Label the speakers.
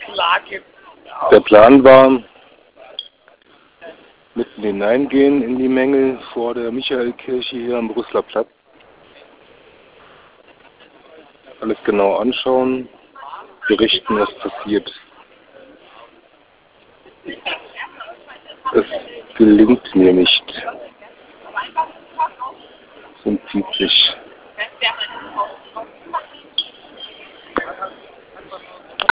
Speaker 1: Der Plan war, mitten hineingehen in die Menge vor der Michaelkirche hier am Brüsseler Platz. Alles genau anschauen, berichten, was passiert. Es gelingt mir nicht. Es entzieht sich.